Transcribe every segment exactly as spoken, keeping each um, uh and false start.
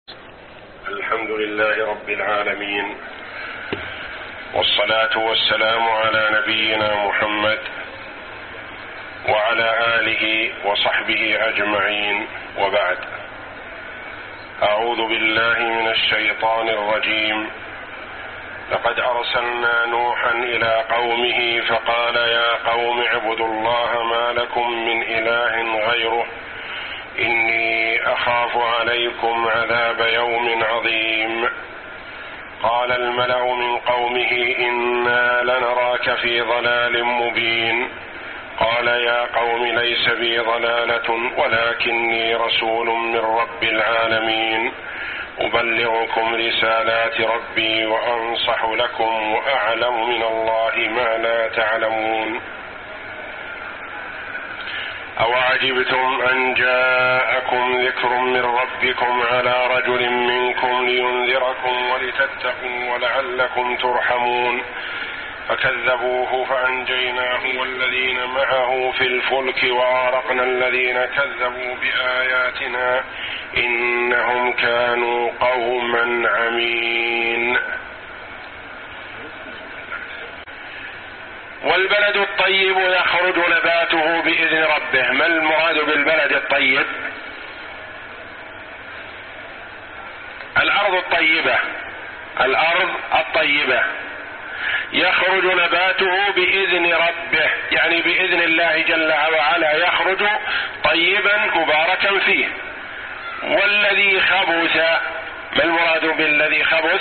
الحمد لله رب العالمين، والصلاة والسلام على نبينا محمد وعلى آله وصحبه أجمعين، وبعد. أعوذ بالله من الشيطان الرجيم. لقد أرسلنا نوحا إلى قومه فقال يا قوم اعبدوا الله ما لكم من إله غيره إني أخاف عليكم عذاب يوم عظيم. قال الملأ من قومه إنا لنراك في ضلال مبين. قال يا قوم ليس بي ضلالة ولكني رسول من رب العالمين أبلغكم رسالات ربي وأنصح لكم وأعلم من الله ما لا تعلمون. أوعجبتم أن جاءكم ذكر من ربكم على رجل منكم لينذركم ولتتقوا ولعلكم ترحمون. فكذبوه فأنجيناه والذين معه في الفلك وأغرقنا الذين كذبوا بآياتنا إنهم كانوا قوما عمين. والبلد الطيب يخرج نباته بإذن ربه. ما المراد بالبلد الطيب؟ الأرض الطيبة. الأرض الطيبة يخرج نباته بإذن ربه، يعني بإذن الله جل وعلا يخرج طيبا مباركا فيه. والذي خبث، ما المراد بالذي خبث؟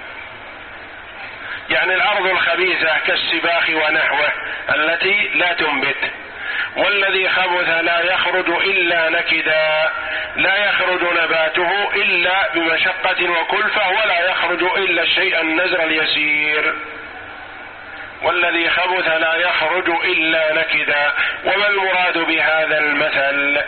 يعني الأرض الخبيثة كالسباخ ونحوه التي لا تنبت. والذي خبث لا يخرج إلا نكدا، لا يخرج نباته إلا بمشقة وكلفة، ولا يخرج إلا الشيء النزر اليسير. والذي خبث لا يخرج إلا نكدا. وما المراد بهذا المثل؟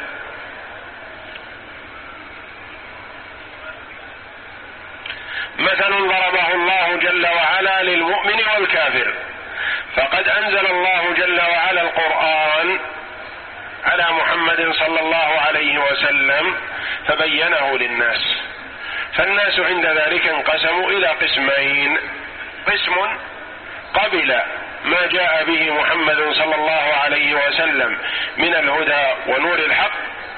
مثل ضربه الله جل وعلا للمؤمن والكافر. فقد أنزل الله جل وعلا القرآن على محمد صلى الله عليه وسلم فبينه للناس، فالناس عند ذلك انقسموا إلى قسمين: قسم قبل ما جاء به محمد صلى الله عليه وسلم من الهدى ونور الحق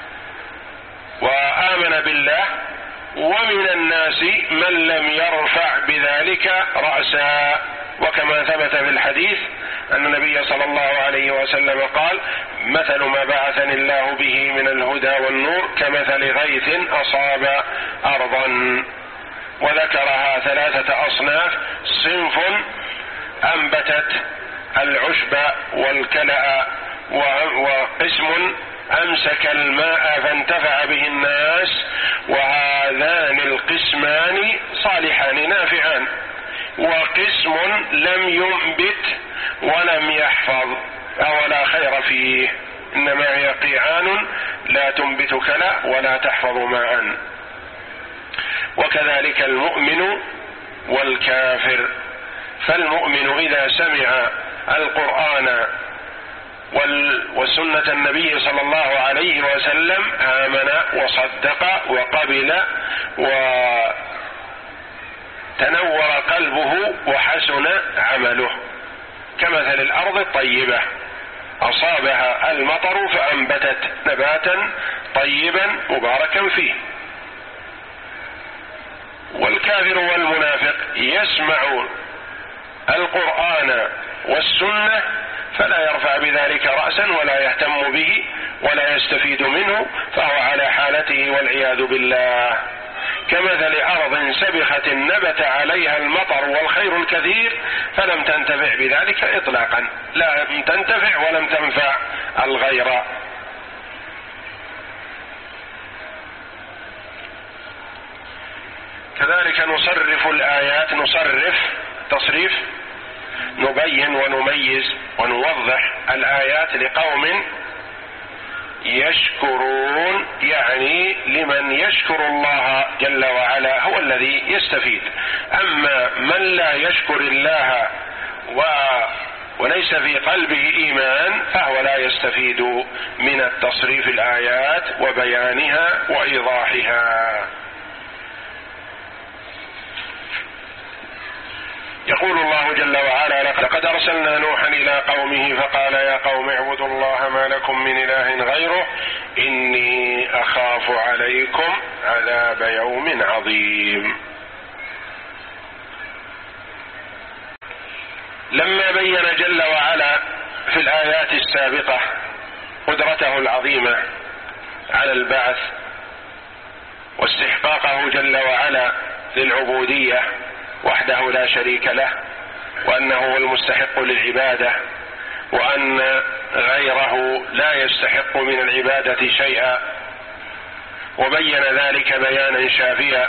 وآمن بالله، ومن الناس من لم يرفع بذلك رأسا. وكما ثبت في الحديث أن النبي صلى الله عليه وسلم قال: مثل ما بعثني الله به من الهدى والنور كمثل غيث أصاب أرضا. وذكرها ثلاثة أصناف: صنف أنبتت العشب والكلأ، وقسم أمسك الماء فانتفع به الناس، وهذان القسمان صالحان نافعان. وقسم لم ينبت ولم يحفظ أو لا خير فيه، إنما هي قيعان لا تنبت كلأ ولا تحفظ ماء. وكذلك المؤمن والكافر. فالمؤمن إذا سمع القرآن وسنة النبي صلى الله عليه وسلم آمن وصدق وقبل وتنور قلبه وحسن عمله، كمثل الأرض الطيبة أصابها المطر فأنبتت نباتا طيبا مباركا فيه. والكافر والمنافق يسمع القرآن والسنة فلا يرفع بذلك رأسا ولا يهتم به ولا يستفيد منه، فهو على حالته والعياذ بالله. كمثل أرض سبخة نبت عليها المطر والخير الكثير فلم تنتفع بذلك إطلاقا، لا تنتفع ولم تنفع الغير. كذلك نصرف الآيات، نصرف تصريف، نبين ونميز ونوضح الآيات لقوم يشكرون، يعني لمن يشكر الله جل وعلا هو الذي يستفيد. أما من لا يشكر الله و وليس في قلبه إيمان فهو لا يستفيد من التصريف الآيات وبيانها وإيضاحها. الله جل وعلا: لقد أرسلنا نوحا إلى قومه فقال يا قوم اعبدوا الله ما لكم من إله غيره إني أخاف عليكم عذاب يوم عظيم. لما بين جل وعلا في الآيات السابقة قدرته العظيمة على البعث واستحقاقه جل وعلا للعبودية وحده لا شريك له، وأنه هو المستحق للعبادة، وأن غيره لا يستحق من العبادة شيئا، وبين ذلك بيانا شافيا،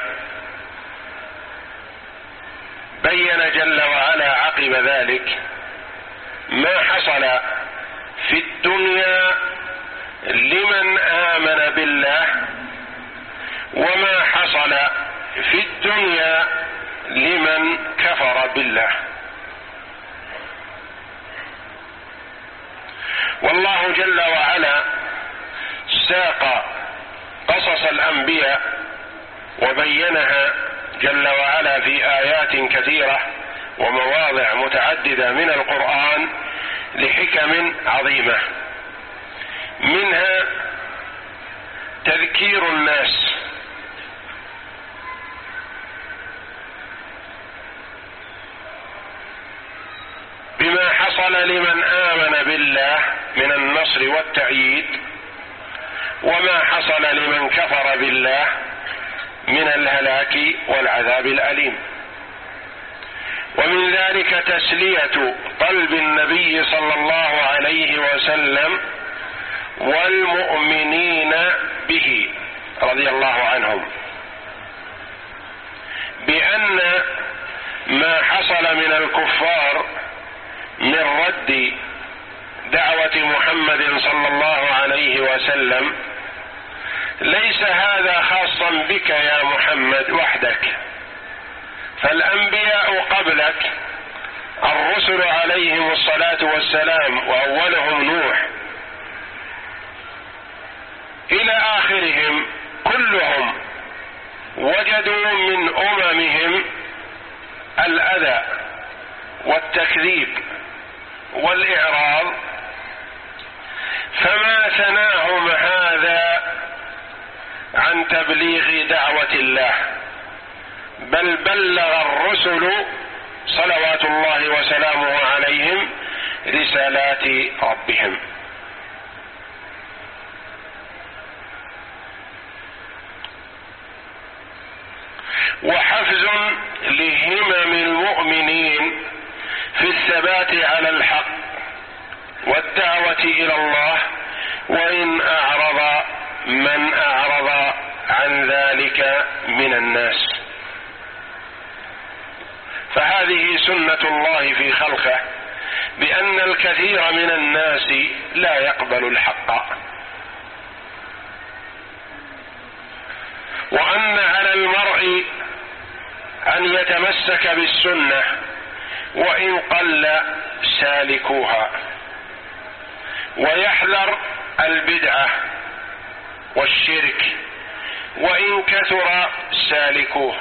بين جل وعلا عقب ذلك ما حصل في الدنيا لمن آمن بالله، وما حصل في الدنيا لمن كفر بالله. والله جل وعلا ساق قصص الأنبياء وبينها جل وعلا في آيات كثيرة ومواضع متعددة من القرآن لحكم عظيمة، منها تذكير الناس بما حصل لمن آمن بالله من النصر والتأييد، وما حصل لمن كفر بالله من الهلاك والعذاب الأليم. ومن ذلك تسلية قلب النبي صلى الله عليه وسلم والمؤمنين به رضي الله عنهم بأن ما حصل من الكفار من رد دعوة محمد صلى الله عليه وسلم ليس هذا خاصا بك يا محمد وحدك، فالأنبياء قبلك الرسل عليهم الصلاة والسلام وأولهم نوح إلى آخرهم كلهم وجدوا من أممهم الأذى والتكذيب والإعراض، فما ثناهم هذا عن تبليغ دعوة الله، بل بلغ الرسل صلوات الله وسلامه عليهم رسالات ربهم. وحفز لهمم المؤمنين في الثبات على الحق والدعوة إلى الله، وإن أعرض من أعرض عن ذلك من الناس. فهذه سنة الله في خلقه، بأن الكثير من الناس لا يقبل الحق، وأن على المرء أن يتمسك بالسنة وإن قل سالكوها، ويحذر البدعة والشرك وإن كثر سالكوه.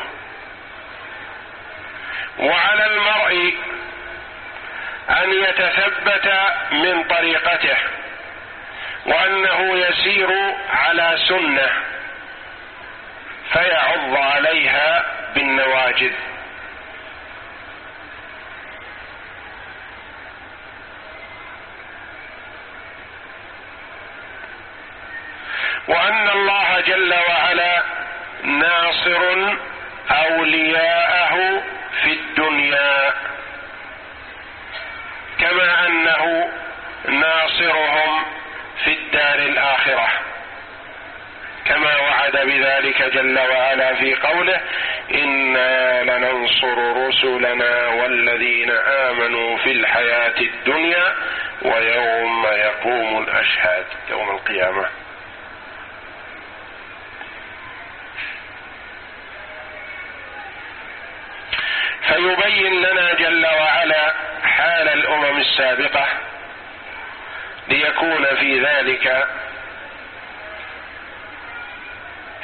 وعلى المرء أن يتثبت من طريقته، وأنه يسير على سنة فيعض عليها بالنواجذ. وأن الله جل وعلا ناصر أولياءه في الدنيا، كما أنه ناصرهم في الدار الآخرة، كما وعد بذلك جل وعلا في قوله: إنا لننصر رسلنا والذين آمنوا في الحياة الدنيا ويوم يقوم الأشهاد، يوم القيامة. فيبين لنا جل وعلا حال الأمم السابقة ليكون في ذلك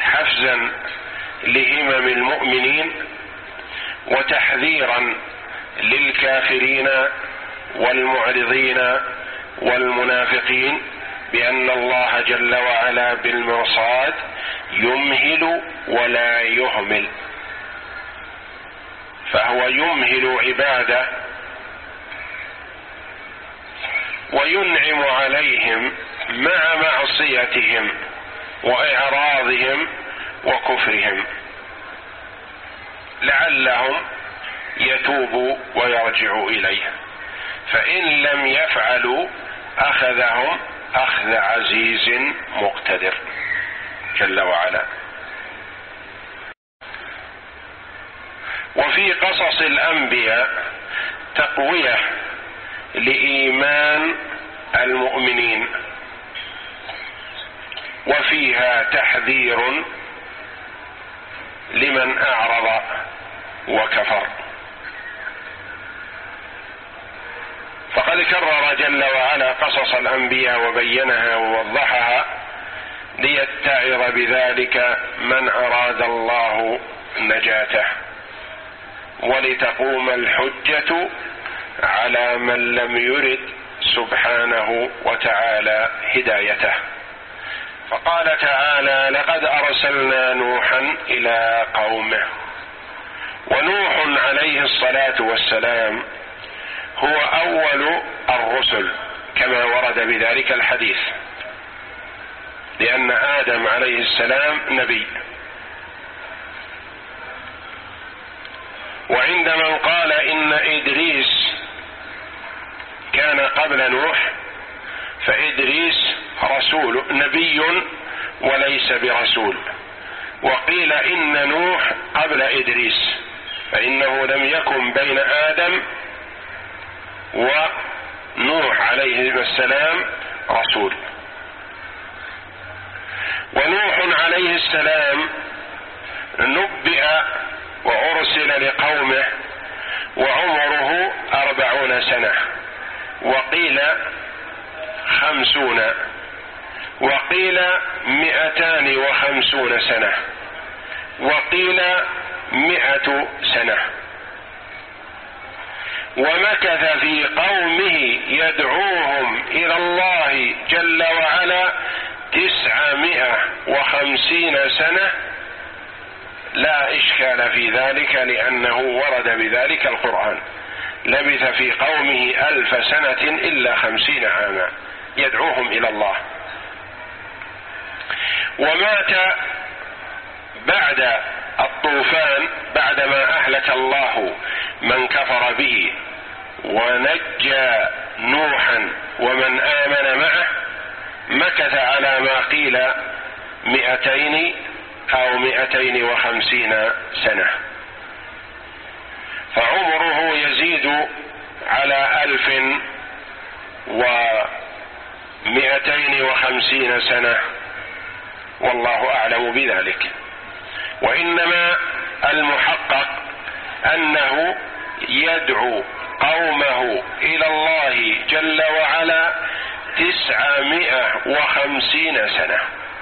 حفزا لهمم المؤمنين وتحذيرا للكافرين والمعرضين والمنافقين بأن الله جل وعلا بالمرصاد يمهل ولا يهمل، فهو يمهل عباده وينعم عليهم مع معصيتهم وإعراضهم وكفرهم لعلهم يتوبوا ويرجعوا إليه، فإن لم يفعلوا أخذهم أخذ عزيز مقتدر جل وعلا. وفي قصص الأنبياء تقوية لإيمان المؤمنين، وفيها تحذير لمن أعرض وكفر. فقد كرر جل وعلا قصص الأنبياء وبينها ووضحها ليتعظ بذلك من أراد الله نجاته، ولتقوم الحجة على من لم يرد سبحانه وتعالى هدايته. فقال تعالى: لقد أرسلنا نوحا إلى قومه. ونوح عليه الصلاة والسلام هو أول الرسل كما ورد بذلك الحديث، لأن آدم عليه السلام نبي. وعند من قال إن إدريس كان قبل نوح، فإدريس رسول نبي وليس برسول. وقيل إن نوح قبل إدريس، فإنه لم يكن بين آدم ونوح عليه السلام رسول. ونوح عليه السلام نبئ وأرسل لقومه وعمره أربعون سنة، وقيل خمسون، وقيل مئتان وخمسون سنة، وقيل مئة سنة. ومكث في قومه يدعوهم إلى الله جل وعلا تسعمائة وخمسين سنة، لا إشكال في ذلك لأنه ورد بذلك القرآن. لبث في قومه ألف سنة إلا خمسين عاما يدعوهم إلى الله. ومات بعد الطوفان بعدما أهلك الله من كفر به، ونجى نوحا ومن آمن معه، مكث على ما قيل مئتين أو مئتين وخمسين سنة، فعمره يزيد على ألف ومئتين وخمسين سنة، والله أعلم بذلك. وإنما المحقق أنه يدعو قومه إلى الله جل وعلا تسعمائة وخمسين سنة،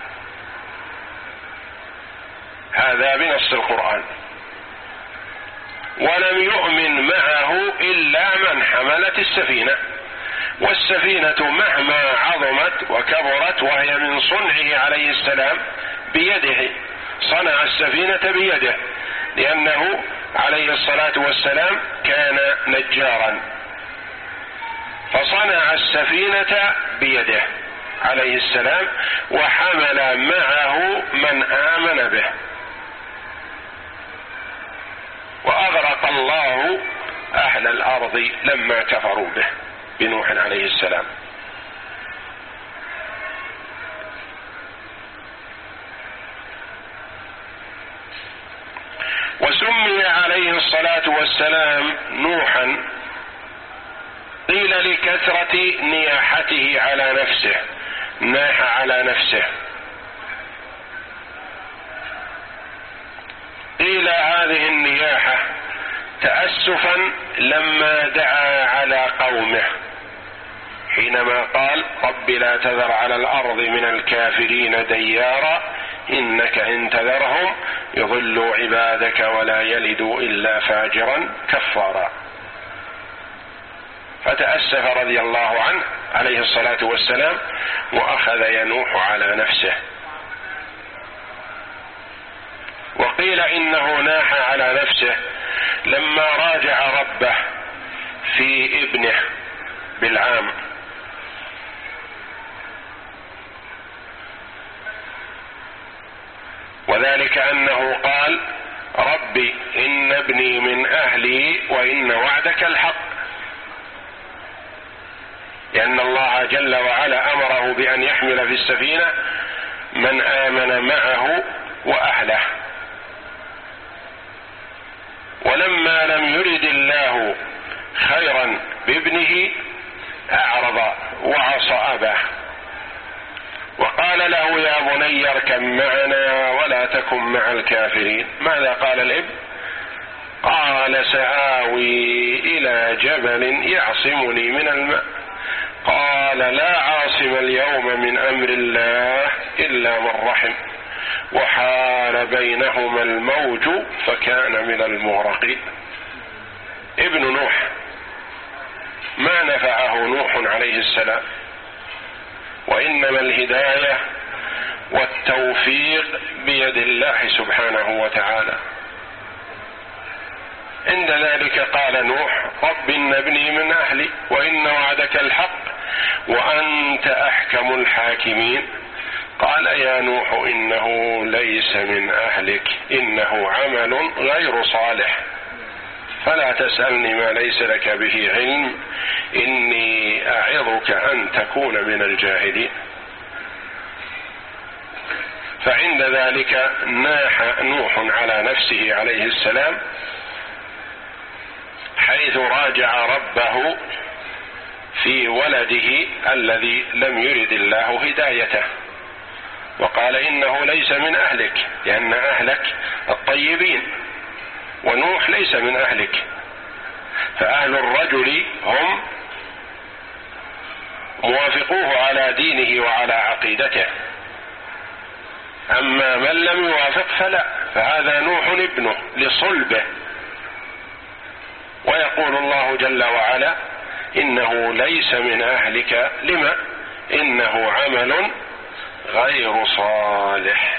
هذا بنص القرآن. ولم يؤمن معه إلا من حملت السفينة، والسفينة مهما عظمت وكبرت وهي من صنعه عليه السلام بيده، صنع السفينة بيده، لأنه عليه الصلاة والسلام كان نجارا، فصنع السفينة بيده عليه السلام، وحمل معه من آمن به، وأغرق الله أهل الأرض لما كفروا به بنوح عليه السلام. وسمي عليه الصلاة والسلام نوحا، قيل لكثرة نياحته على نفسه، ناح على نفسه. قيل هذه النياحة تأسفا لما دعا على قومه حينما قال: رب لا تذر على الأرض من الكافرين ديارا إنك إن تذرهم يضلوا عبادك ولا يلدوا إلا فاجرا كفارا. فتأسف رضي الله عنه عليه الصلاة والسلام وأخذ ينوح على نفسه. وقيل إنه ناح على نفسه لما راجع ربه في ابنه بالعام، وذلك أنه قال: ربي إن ابني من أهلي وإن وعدك الحق، لأن الله جل وعلا أمره بأن يحمل في السفينة من آمن معه وأهله، ولما لم يرد الله خيرا بابنه أعرض وعصى أباه، وقال له: يا بني اركب معنا ولا تكن مع الكافرين. ماذا قال الابن؟ قال: سآوي إلى جبل يعصمني من الماء. قال: لا عاصم اليوم من أمر الله إلا من رحم، وحال بينهما الموج فكان من المغرقين. ابن نوح ما نفعه نوح عليه السلام، وإنما الهداية والتوفيق بيد الله سبحانه وتعالى. عند ذلك قال نوح: رب إن ابني من أهلي وإن وعدك الحق وأنت أحكم الحاكمين. قال: يا نوح إنه ليس من أهلك إنه عمل غير صالح فلا تسألني ما ليس لك به علم إني أعظك أن تكون من الجاهلين. فعند ذلك ناح نوح على نفسه عليه السلام حيث راجع ربه في ولده الذي لم يرد الله هدايته، وقال: إنه ليس من أهلك، لأن أهلك الطيبين، ونوح ليس من أهلك، فأهل الرجل هم موافقوه على دينه وعلى عقيدته، أما من لم يوافق فلا، فهذا نوح ابنه لصلبه. ويقول الله جل وعلا: إنه ليس من أهلك، لما؟ إنه عمل غير صالح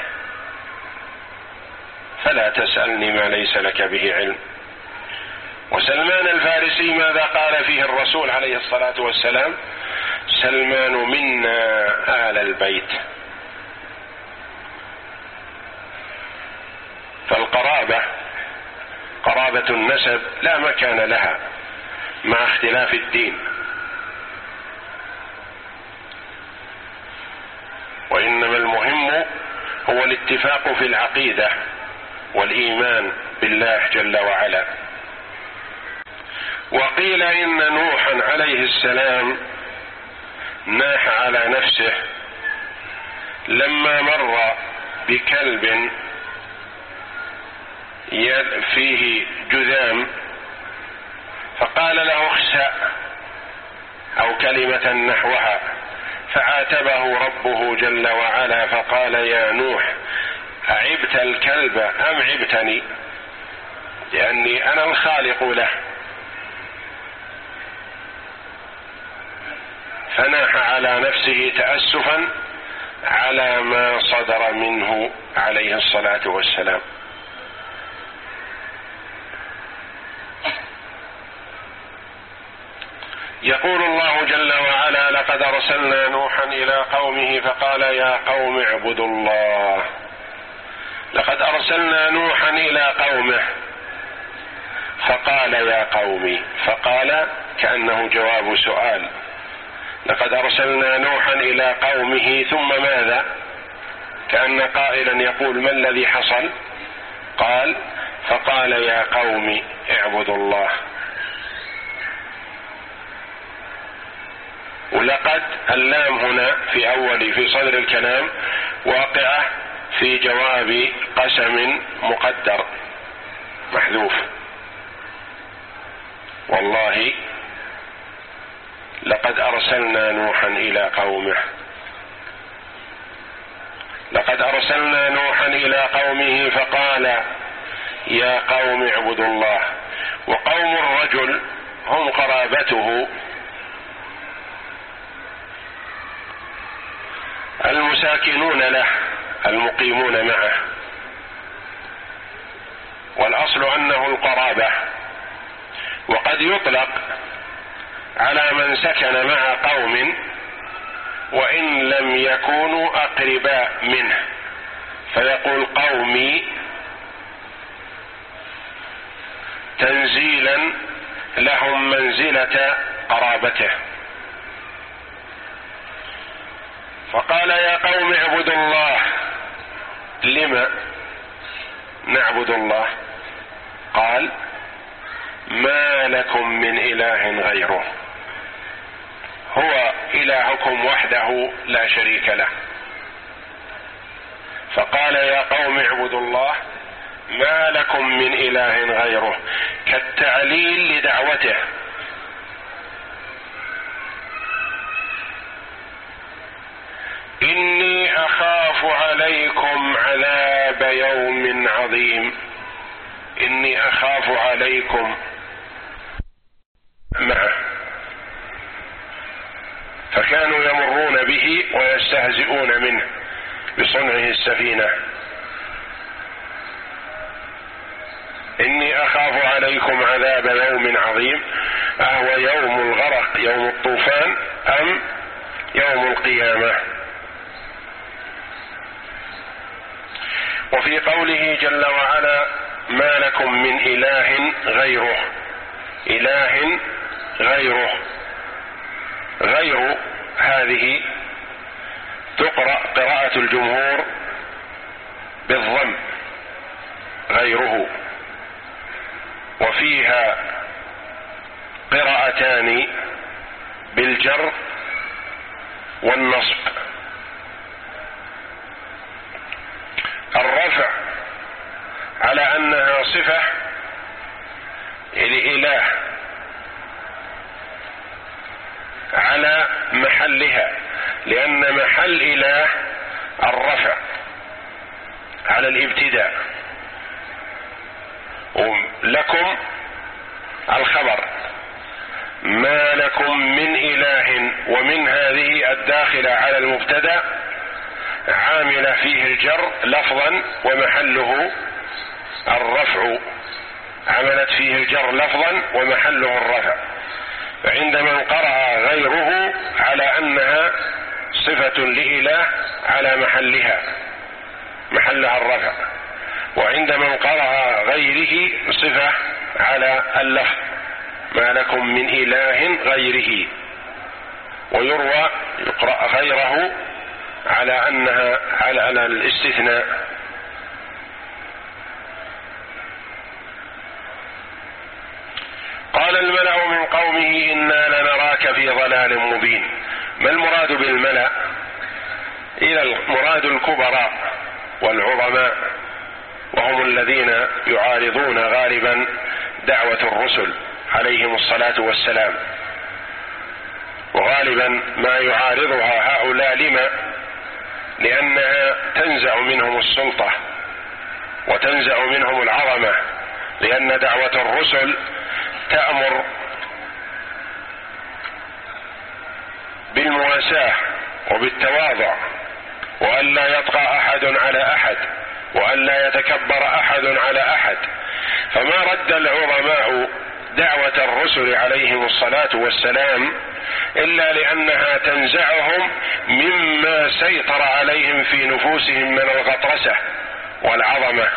فلا تسألني ما ليس لك به علم. وسلمان الفارسي ماذا قال فيه الرسول عليه الصلاة والسلام؟ سلمان منا آل البيت. فالقرابة، قرابة النسب لا مكان لها مع اختلاف الدين، وإنما المهم هو الاتفاق في العقيدة والإيمان بالله جل وعلا. وقيل إن نوحا عليه السلام ناح على نفسه لما مر بكلب فيه جذام فقال له: اخسأ، أو كلمة نحوها، فعاتبه ربه جل وعلا فقال: يا نوح أعبت الكلب أم عبتني؟ لأني أنا الخالق له. فناح على نفسه تأسفا على ما صدر منه عليه الصلاة والسلام. يقول الله جل وعلا: لقد أرسلنا نوحا إلى قومه فقال: يا قوم اعبدوا الله. لقد أرسلنا نوحا إلى قومه فقال: يا قومي. فقال كأنه جواب سؤال. لقد أرسلنا نوحا إلى قومه ثم ماذا؟ كأن قائلا يقول: ما الذي حصل؟ قال: فقال: يا قوم اعبدوا الله. ولقد اللام هنا في أول في صدر الكلام واقعة في جواب قسم مقدر محذوف. والله لقد أرسلنا نوحا إلى قومه. لقد أرسلنا نوحا إلى قومه فقال: يا قوم اعبدوا الله. وقوم الرجل هم قرابته المساكنون له المقيمون معه، والأصل أنه القرابة، وقد يطلق على من سكن مع قوم وإن لم يكونوا أقرباء منه، فيقول قومي تنزيلا لهم منزلة قرابته. فقال يا قوم اعبدوا الله. لم نعبد الله؟ قال ما لكم من إله غيره، هو إلهكم وحده لا شريك له. فقال يا قوم اعبدوا الله ما لكم من إله غيره، كالتعليل لدعوته. إني أخاف عليكم عذاب يوم عظيم. إني أخاف عليكم معه، فكانوا يمرون به ويستهزئون منه بصنعه السفينة. إني أخاف عليكم عذاب يوم عظيم، أهو يوم الغرق يوم الطوفان أم يوم القيامة؟ وفي قوله جل وعلا ما لكم من إله غيره، إله غيره، غير هذه تقرأ قراءة الجمهور بالضم غيره، وفيها قراءتان بالجر والنصب. الرفع على أنها صفة لإله على محلها، لأن محل إله الرفع على الابتداء، لكم الخبر ما لكم من إله، ومن هذه الداخلة على المبتدأ عامل فيه الجر لفظا ومحله الرفع، عملت فيه الجر لفظا ومحله الرفع. فعند من قرأ غيره على أنها صفة لإله على محلها محلها الرفع، وعند من قرأ غيره صفة على اللفظ ما لكم من إله غيره. ويروى يقرأ غيره على أنها على الاستثناء. قال الملأ من قومه إنا لنراك في ضلال مبين. ما المراد بالملأ؟ إلى المراد الكبراء والعظماء، وهم الذين يعارضون غالبا دعوة الرسل عليهم الصلاة والسلام، وغالبا ما يعارضها هؤلاء لما؟ لأنها تنزع منهم السلطة وتنزع منهم العظمة، لأن دعوة الرسل تأمر بالمواساة وبالتواضع، وأن لا يطغى أحد على أحد، وأن لا يتكبر أحد على أحد. فما رد العظماء دعوة الرسل عليهم الصلاة والسلام إلا لأنها تنزعهم مما سيطر عليهم في نفوسهم من الغطرسة والعظمة.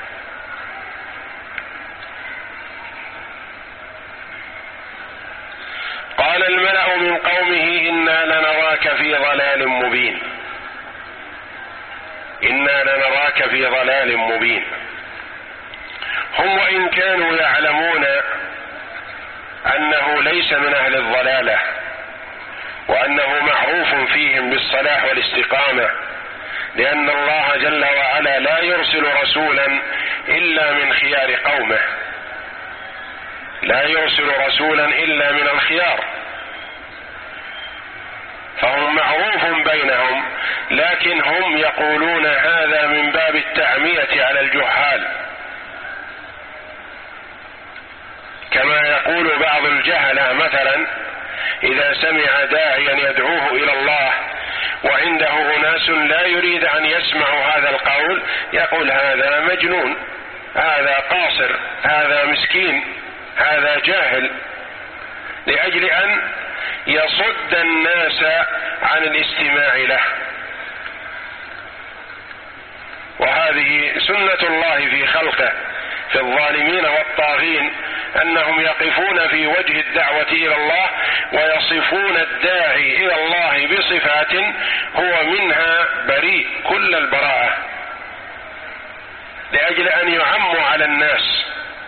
قال الملأ من قومه إنا لنراك في ضلال مبين. إنا لنراك في ضلال مبين. هم وإن كانوا يعلمون أنه ليس من أهل الضلالة، وأنه معروف فيهم بالصلاح والاستقامة، لأن الله جل وعلا لا يرسل رسولا إلا من خيار قومه، لا يرسل رسولا إلا من الخيار، فهم معروف بينهم، لكن هم يقولون هذا من باب التعمية على الجهال، كما يقول بعض الجهلة مثلا إذا سمع داعيا يدعوه إلى الله وعنده أناس لا يريد أن يسمعوا هذا القول، يقول هذا مجنون، هذا قاصر، هذا مسكين، هذا جاهل، لأجل أن يصد الناس عن الاستماع له. وهذه سنة الله في خلقه في الظالمين والطاغين، أنهم يقفون في وجه الدعوة إلى الله ويصفون الداعي إلى الله بصفات هو منها بريء كل البراءة، لأجل أن يعموا على الناس.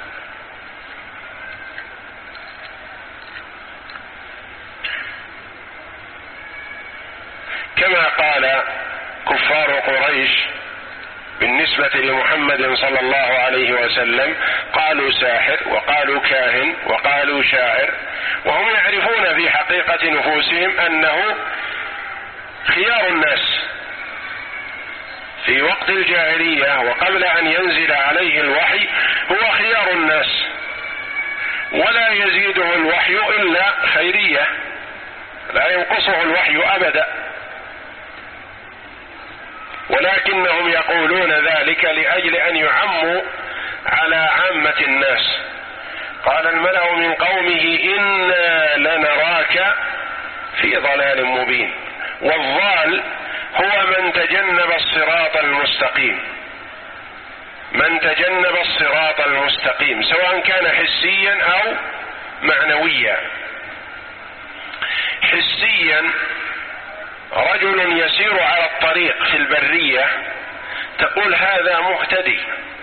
كما قال كفار قريش بالنسبة لمحمد صلى الله عليه وسلم، قالوا ساحر وقالوا كاهن وقالوا شاعر، وهم يعرفون في حقيقة نفوسهم أنه خيار الناس في وقت الجاهلية وقبل أن ينزل عليه الوحي، هو خيار الناس ولا يزيده الوحي إلا خيرية، لا ينقصه الوحي أبدا، ولكنهم يقولون ذلك لأجل أن يعموا على عامة الناس. قال الملأ من قومه إنا لنراك في ضلال مبين. والضال هو من تجنب الصراط المستقيم، من تجنب الصراط المستقيم سواء كان حسيا أو معنويا. حسيا رجل يسير على الطريق في البرية، تقول هذا مهتدي،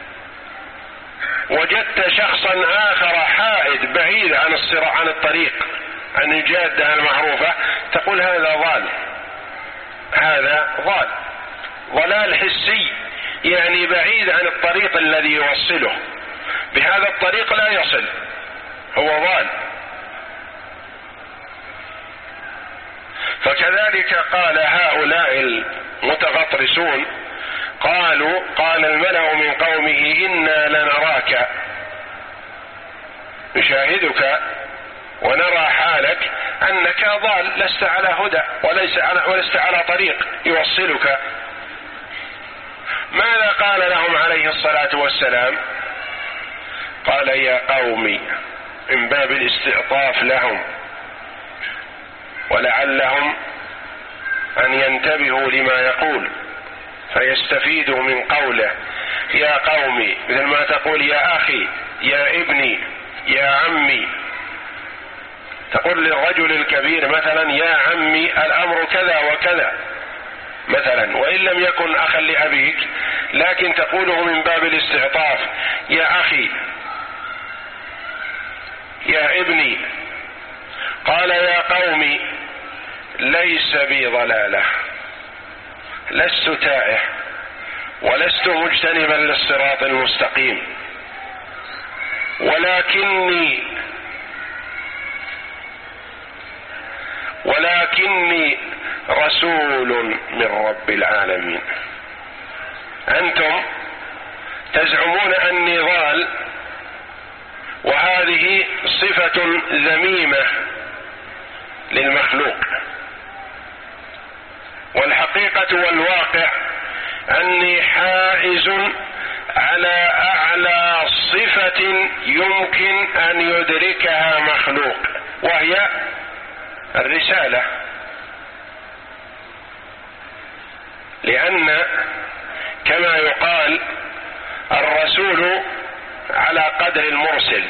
وجدت شخصا آخر حائد بعيد عن الصراط عن الطريق عن الجادة المعروفة، تقول هذا ضال، هذا ضال. ضلال حسي يعني بعيد عن الطريق الذي يوصله، بهذا الطريق لا يصل، هو ضال. فكذلك قال هؤلاء المتغطرسون، قالوا قال الملأ من قومه إنا لنراك، نشاهدك ونرى حالك أنك ضال، لست على هدى وليس على ولست على طريق يوصلك. ماذا قال لهم عليه الصلاة والسلام؟ قال يا قومي، من باب الاستعطاف لهم ولعلهم أن ينتبهوا لما يقول فيستفيدوا من قوله. يا قومي مثل ما تقول يا أخي، يا ابني، يا عمي. تقول للرجل الكبير مثلا يا عمي الأمر كذا وكذا مثلا، وإن لم يكن أخا لأبيك، لكن تقوله من باب الاستعطاف، يا أخي، يا ابني. قال يا قوم ليس بي ضلالة، لست تائه ولست مجتنبا للصراط المستقيم، ولكني ولكني رسول من رب العالمين. أنتم تزعمون أني ضال، وهذه صفة ذميمة للمخلوق، والحقيقة والواقع أني حائز على أعلى صفة يمكن أن يدركها مخلوق، وهي الرسالة. لأن كما يقال الرسول على قدر المرسل،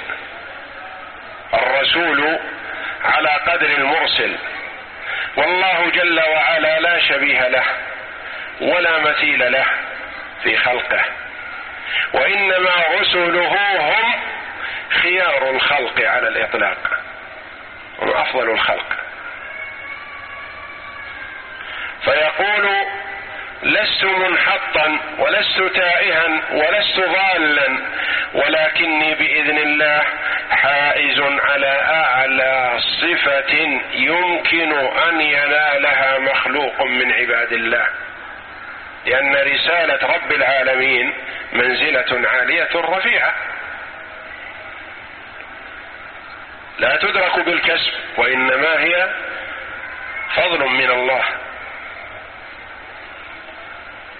الرسول على قدر المرسل، والله جل وعلا لا شبيه له ولا مثيل له في خلقه، وإنما رسله هم خيار الخلق على الإطلاق، هم أفضل الخلق. فيقول لست منحطا ولست تائها ولست ضالا، ولكني بإذن الله حائز على أعلى صفة يمكن أن ينالها مخلوق من عباد الله، لأن رسالة رب العالمين منزلة عالية رفيعة لا تدرك بالكسب، وإنما هي فضل من الله.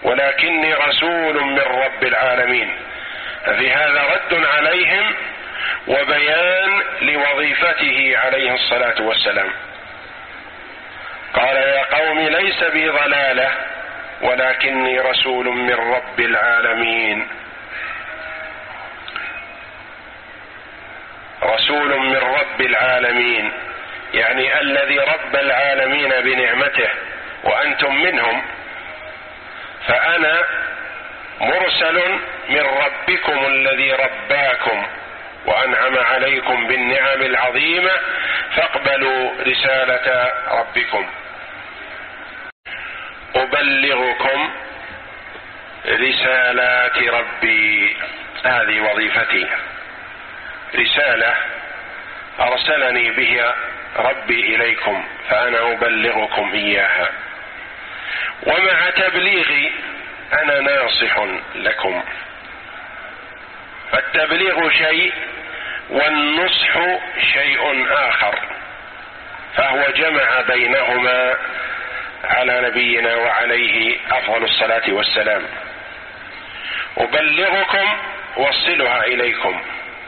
ولكني رسول من رب العالمين. ففي هذا رد عليهم وبيان لوظيفته عليه الصلاة والسلام. قال يا قوم ليس بي ضلالة ولكني رسول من رب العالمين. رسول من رب العالمين يعني الذي رب العالمين بنعمته وأنتم منهم، فأنا مرسل من ربكم الذي رباكم وأنعم عليكم بالنعم العظيمة، فاقبلوا رسالة ربكم. أبلغكم رسالات ربي، هذه وظيفتي، رسالة أرسلني بها ربي إليكم فأنا أبلغكم إياها. ومع تبليغي أنا ناصح لكم. فالتبليغ شيء والنصح شيء آخر، فهو جمع بينهما على نبينا وعليه أفضل الصلاة والسلام. أبلغكم وصلها إليكم.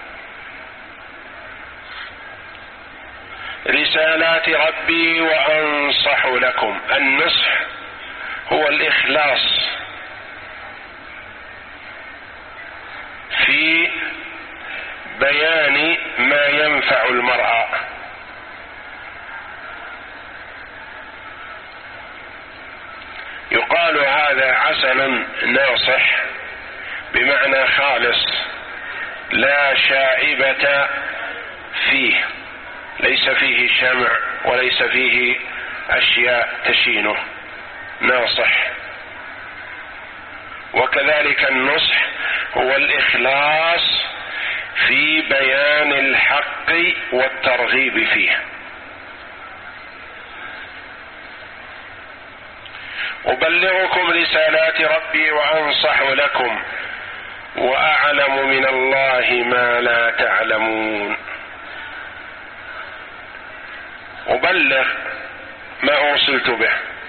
رسالات ربي وأنصح لكم. النصح هو الإخلاص في بيان ما ينفع المرء. يقال هذا عسل ناصح بمعنى خالص لا شائبة فيه، ليس فيه شمع وليس فيه أشياء تشينه، ناصح. وكذلك النصح هو الإخلاص في بيان الحق والترغيب فيه. أبلغكم رسالات ربي وأنصح لكم وأعلم من الله ما لا تعلمون. أبلغ ما أوصلت به،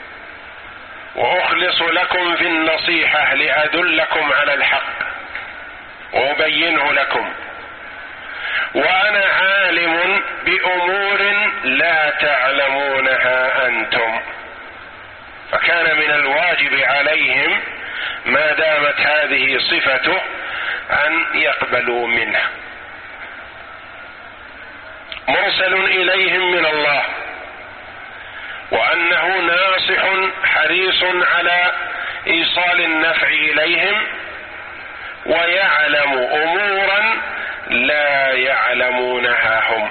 وأخلص لكم في النصيحة لأدلكم على الحق وأبينه لكم، وأنا عالم بأمور لا تعلمونها أنتم. فكان من الواجب عليهم ما دامت هذه صفته أن يقبلوا منه. مرسل إليهم من الله، وأنه ناصح حريص على إيصال النفع إليهم، ويعلم أمورا لا يعلمونها هم.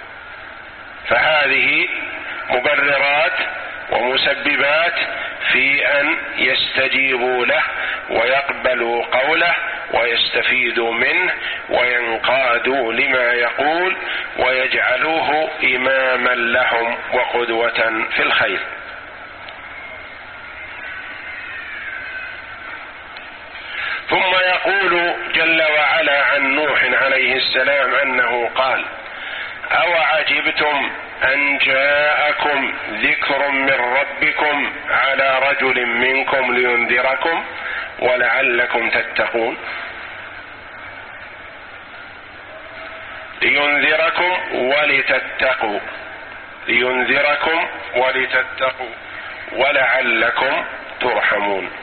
فهذه مبررات ومسببات في أن يستجيبوا له ويقبلوا قوله ويستفيدوا منه وينقادوا لما يقول ويجعلوه إماما لهم وقدوة في الخير. ثم يقول جل وعلا عن نوح عليه السلام أنه قال: أوعجبتم أن جاءكم ذكر من ربكم على رجل منكم لينذركم ولعلكم تتقون. لينذركم ولتتقوا، لينذركم ولتتقوا ولعلكم ترحمون.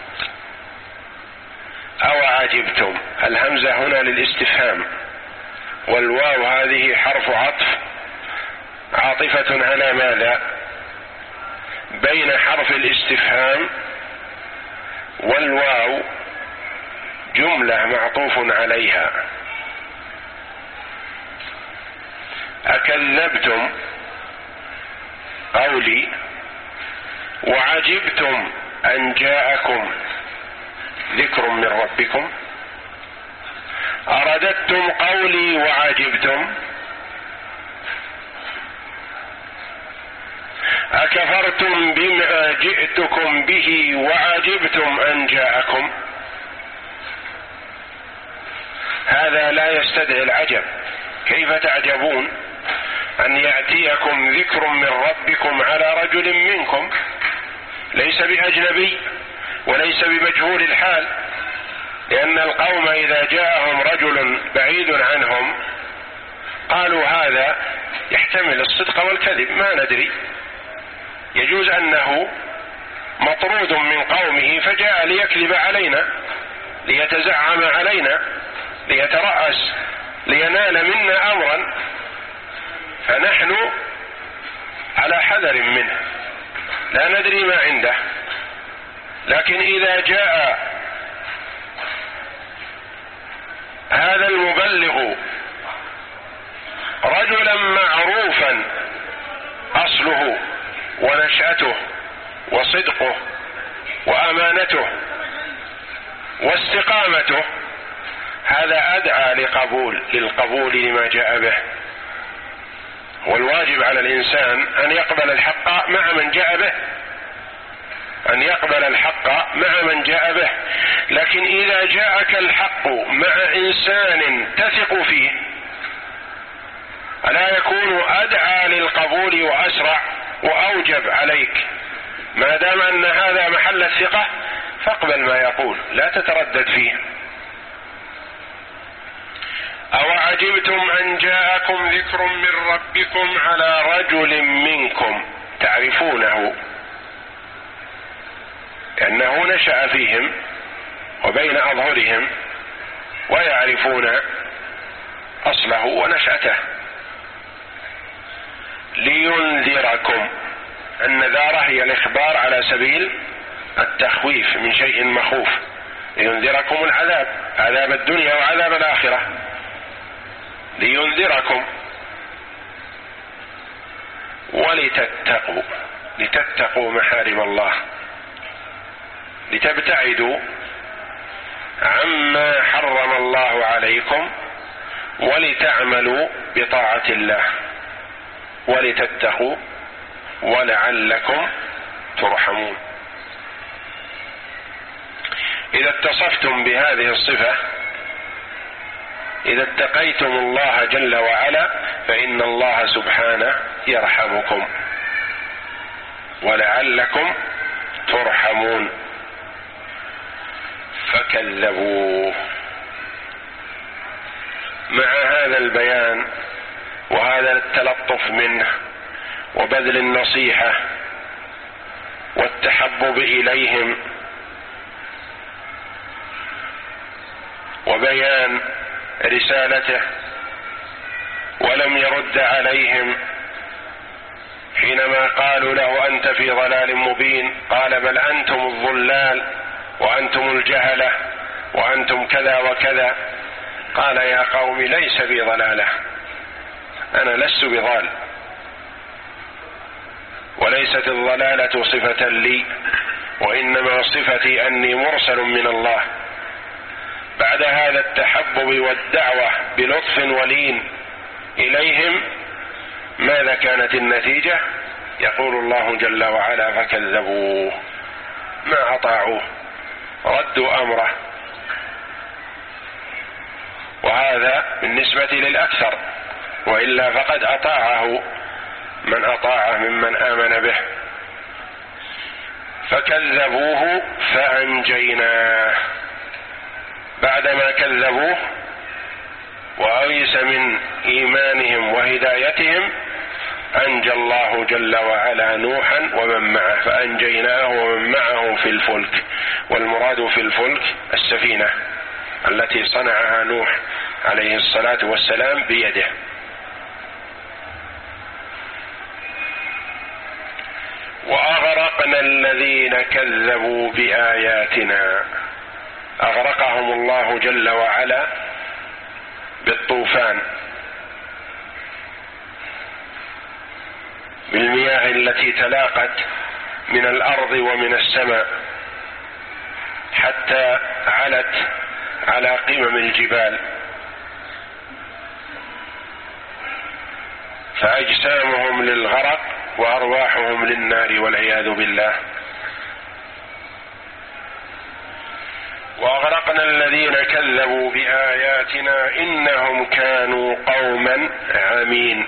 أوعجبتم، الهمزة هنا للاستفهام، والواو هذه حرف عطف عاطفة على ماذا؟ بين حرف الاستفهام والواو جملة معطوف عليها. أكذبتم قولي وعجبتم أن جاءكم ذكر من ربكم؟ أرددتم قولي وعجبتم؟ أكفرتم بما جئتكم به وعجبتم أن جاءكم؟ هذا لا يستدعي العجب. كيف تعجبون أن يأتيكم ذكر من ربكم على رجل منكم؟ ليس بأجنبي وليس بمجهول الحال، لأن القوم إذا جاءهم رجل بعيد عنهم قالوا هذا يحتمل الصدق والكذب، ما ندري، يجوز أنه مطرود من قومه فجاء ليكذب علينا، ليتزعم علينا، ليترأس، لينال منا أمرا، فنحن على حذر منه، لا ندري ما عنده. لكن إذا جاء هذا المبلغ رجلا معروفا أصله ونشأته وصدقه وأمانته واستقامته، هذا أدعى لقبول للقبول لما جاء به. والواجب على الإنسان أن يقبل الحق مع من جاء به، أن يقبل الحق مع من جاء به. لكن إذا جاءك الحق مع إنسان تثق فيه ألا يكون أدعى للقبول وأسرع وأوجب عليك؟ ما دام أن هذا محل الثقة فاقبل ما يقول، لا تتردد فيه. أو عجبتم أن جاءكم ذكر من ربكم على رجل منكم تعرفونه، لأنه نشأ فيهم وبين أظهرهم ويعرفون أصله ونشأته. لينذركم، النذارة هي الإخبار على سبيل التخويف من شيء مخوف، لينذركم العذاب، عذاب الدنيا وعذاب الآخرة. لينذركم ولتتقوا، لتتقوا محارم الله، لتبتعدوا عما حرم الله عليكم، ولتعملوا بطاعة الله، ولتتقوا ولعلكم ترحمون. إذا اتصفتم بهذه الصفة، إذا اتقيتم الله جل وعلا، فإن الله سبحانه يرحمكم ولعلكم ترحمون. فكذبوه. مع هذا البيان وهذا التلطف منه وبذل النصيحة والتحبب إليهم وبيان رسالته، ولم يرد عليهم حينما قالوا له أنت في ضلال مبين، قال بل أنتم الضلال وأنتم الجهلة وأنتم كذا وكذا. قال يا قوم ليس بي ضلالة، أنا لست بضال، وليست الضلالة صفة لي، وإنما صفتي أني مرسل من الله. بعد هذا التحبب والدعوة بلطف ولين إليهم ماذا كانت النتيجة؟ يقول الله جل وعلا فكذبوه، ما أطاعوه، ردوا أمره. وهذا بالنسبة للأكثر، وإلا فقد أطاعه من أطاعه ممن آمن به. فكذبوه فأنجيناه، بعدما كذبوه وأيس من إيمانهم وهدايتهم أنجى الله جل وعلا نوحا ومن معه، فأنجيناه ومن معه في الفلك. والمراد في الفلك السفينة التي صنعها نوح عليه الصلاة والسلام بيده. وأغرقنا الذين كذبوا بآياتنا، أغرقهم الله جل وعلا بالطوفان، بالمياه التي تلاقت من الأرض ومن السماء حتى علت على قمم الجبال، فأجسامهم للغرق وأرواحهم للنار والعياذ بالله. وأغرقنا الذين كذبوا بآياتنا إنهم كانوا قوما عمين.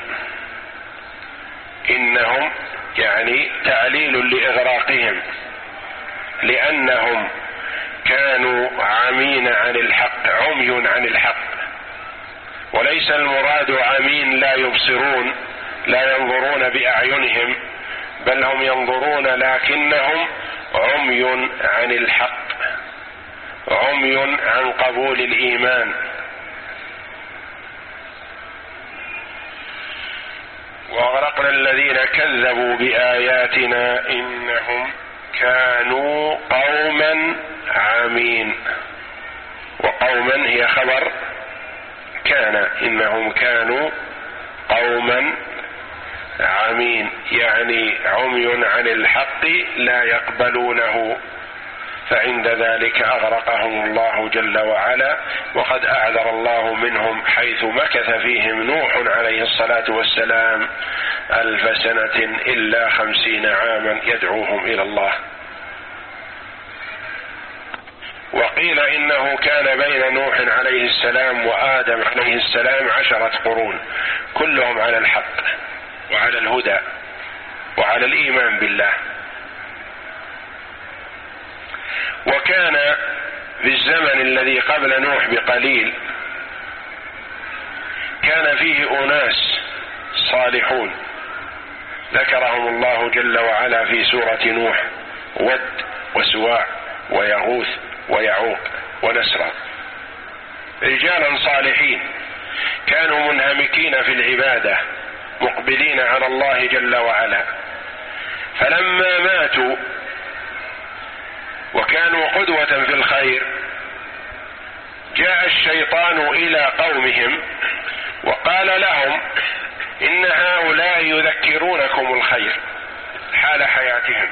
إنهم يعني تعليل لإغراقهم، لأنهم كانوا عمين عن الحق، عمي عن الحق، وليس المراد عمين لا يبصرون لا ينظرون بأعينهم، بل هم ينظرون لكنهم عمي عن الحق، عمي عن قبول الإيمان. وأغرقنا الذين كذبوا بآياتنا إنهم كانوا قوما عمين. وقوما هي خبر كان، إنهم كانوا قوما عمين، يعني عمي عن الحق لا يقبلونه، فعند ذلك أغرقهم الله جل وعلا. وقد أعذر الله منهم حيث مكث فيهم نوح عليه الصلاة والسلام ألف سنة إلا خمسين عاما يدعوهم إلى الله. وقيل إنه كان بين نوح عليه السلام وآدم عليه السلام عشرة قرون، كلهم على الحق وعلى الهدى وعلى الإيمان بالله. وكان في الزمن الذي قبل نوح بقليل كان فيه أناس صالحون ذكرهم الله جل وعلا في سورة نوح: ود وسواع ويغوث ويعوق ونسرا، رجالا صالحين كانوا منهمكين في العبادة مقبلين على الله جل وعلا. فلما ماتوا وكانوا قدوة في الخير جاء الشيطان إلى قومهم وقال لهم إن هؤلاء يذكرونكم الخير حال حياتهم،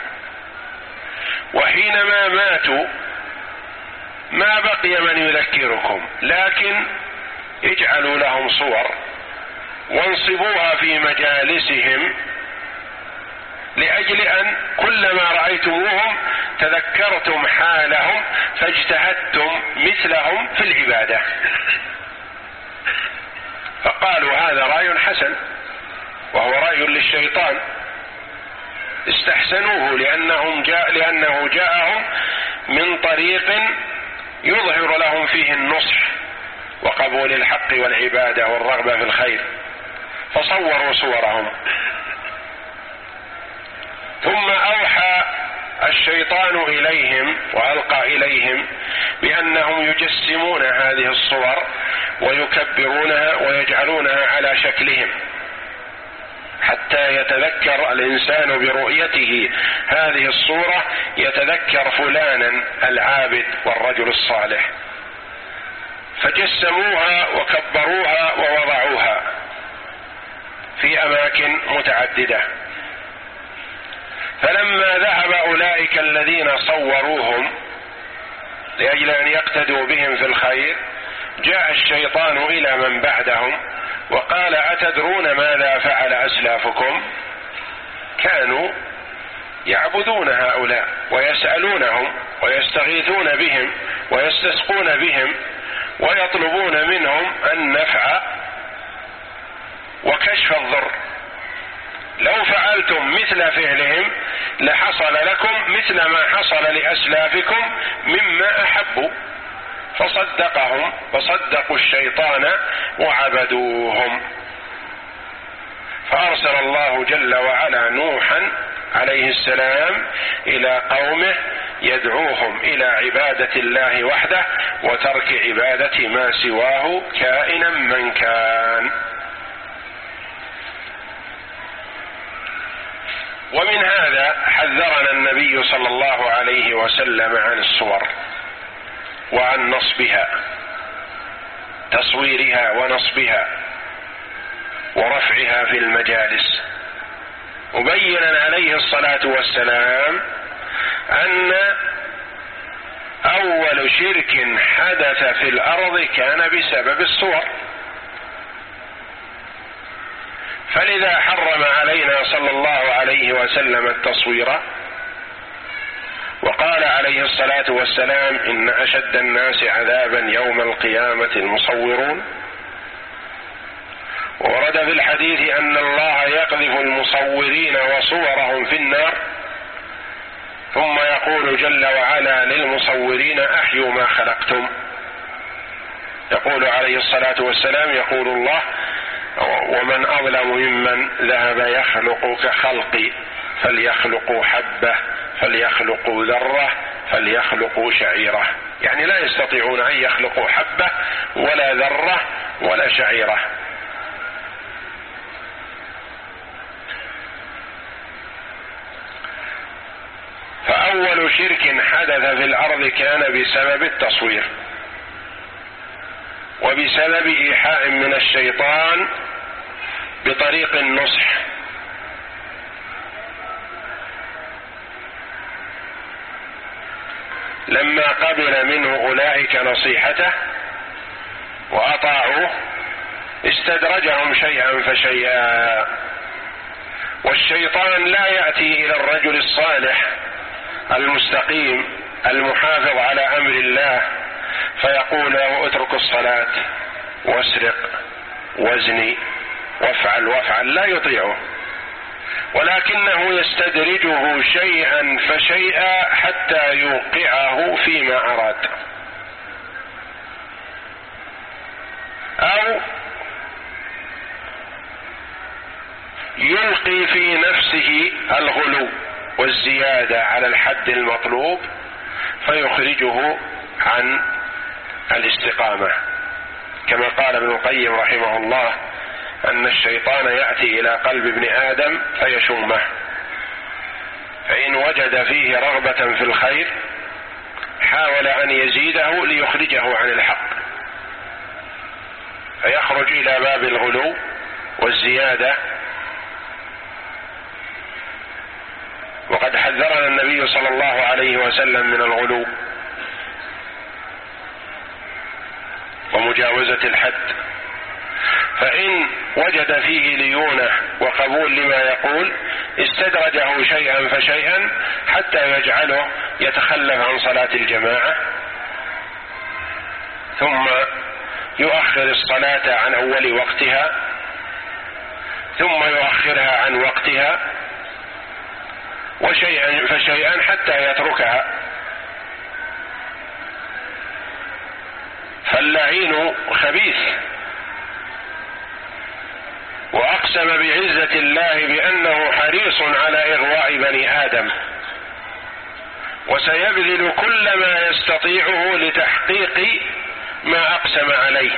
وحينما ماتوا ما بقي من يذكركم، لكن اجعلوا لهم صور وانصبوها في مجالسهم لأجل أن كلما رأيتموهم تذكرتم حالهم فاجتهدتم مثلهم في العبادة. فقالوا هذا رأي حسن، وهو رأي للشيطان، استحسنوه لأنهم جاء لأنه جاءهم من طريق يظهر لهم فيه النصح وقبول الحق والعبادة والرغبة في الخير، فصوروا صورهم. ثم أوحى الشيطان إليهم وألقى إليهم بأنهم يجسمون هذه الصور ويكبرونها ويجعلونها على شكلهم، حتى يتذكر الإنسان برؤيته هذه الصورة يتذكر فلانا العابد والرجل الصالح، فجسموها وكبروها ووضعوها في أماكن متعددة. فلما ذهب أولئك الذين صوروهم لأجل أن يقتدوا بهم في الخير جاء الشيطان إلى من بعدهم وقال: أتدرون ماذا فعل أسلافكم؟ كانوا يعبدون هؤلاء ويسألونهم ويستغيثون بهم ويستسقون بهم ويطلبون منهم النفع وكشف الضر. لو فعلتم مثل فعلهم لحصل لكم مثل ما حصل لأسلافكم مما أحبوا، فصدقهم وصدقوا الشيطان وعبدوهم. فأرسل الله جل وعلا نوحا عليه السلام إلى قومه يدعوهم إلى عبادة الله وحده وترك عبادة ما سواه كائنا من كان. ومن هذا حذرنا النبي صلى الله عليه وسلم عن الصور وعن نصبها، تصويرها ونصبها ورفعها في المجالس، مبينا عليه الصلاة والسلام أن أول شرك حدث في الأرض كان بسبب الصور، فلذا حرم علينا صلى الله عليه وسلم التصوير، وقال عليه الصلاة والسلام: إن أشد الناس عذابا يوم القيامة المصورون. وورد في الحديث أن الله يقذف المصورين وصورهم في النار ثم يقول جل وعلا للمصورين أحيوا ما خلقتم. يقول عليه الصلاة والسلام يقول الله ومن أظلم ممن ذهب يخلق كخلقي فليخلقوا حبة فليخلقوا ذرة فليخلقوا شعيرة. يعني لا يستطيعون أن يخلقوا حبة ولا ذرة ولا شعيرة. فأول شرك حدث في الأرض كان بسبب التصوير وبسبب إيحاء من الشيطان بطريق النصح. لما قبل منه أولئك نصيحته وأطاعوه استدرجهم شيئا فشيئا. والشيطان لا يأتي إلى الرجل الصالح المستقيم المحافظ على أمر الله فيقول له اترك الصلاة واسرق وازني وافعل وافعل، لا يطيعه، ولكنه يستدرجه شيئا فشيئا حتى يوقعه فيما أراد، أو يلقي في نفسه الغلو والزيادة على الحد المطلوب فيخرجه عن الاستقامة. كما قال ابن القيم رحمه الله أن الشيطان يأتي إلى قلب ابن آدم فيشمه، فإن وجد فيه رغبة في الخير حاول أن يزيده ليخرجه عن الحق فيخرج إلى باب الغلو والزيادة. وقد حذرنا النبي صلى الله عليه وسلم من الغلو ومجاوزة الحد، فإن وجد فيه ليونة وقبول لما يقول استدرجه شيئا فشيئا حتى يجعله يتخلف عن صلاة الجماعة، ثم يؤخر الصلاة عن أول وقتها، ثم يؤخرها عن وقتها، وشيئا فشيئا حتى يتركها. فاللعين خبيث، وأقسم بعزة الله بأنه حريص على إغواء بني آدم، وسيبذل كل ما يستطيعه لتحقيق ما أقسم عليه.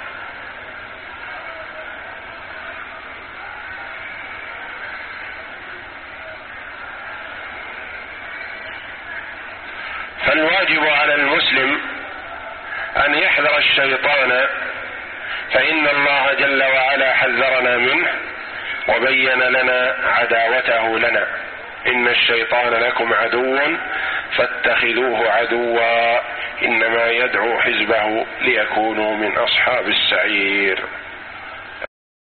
فالواجب على المسلم أن يحذر الشيطان، فإن الله جل وعلا حذرنا منه وبين لنا عداوته لنا. إن الشيطان لكم عدو فاتخذوه عدوا إنما يدعو حزبه ليكونوا من أصحاب السعير.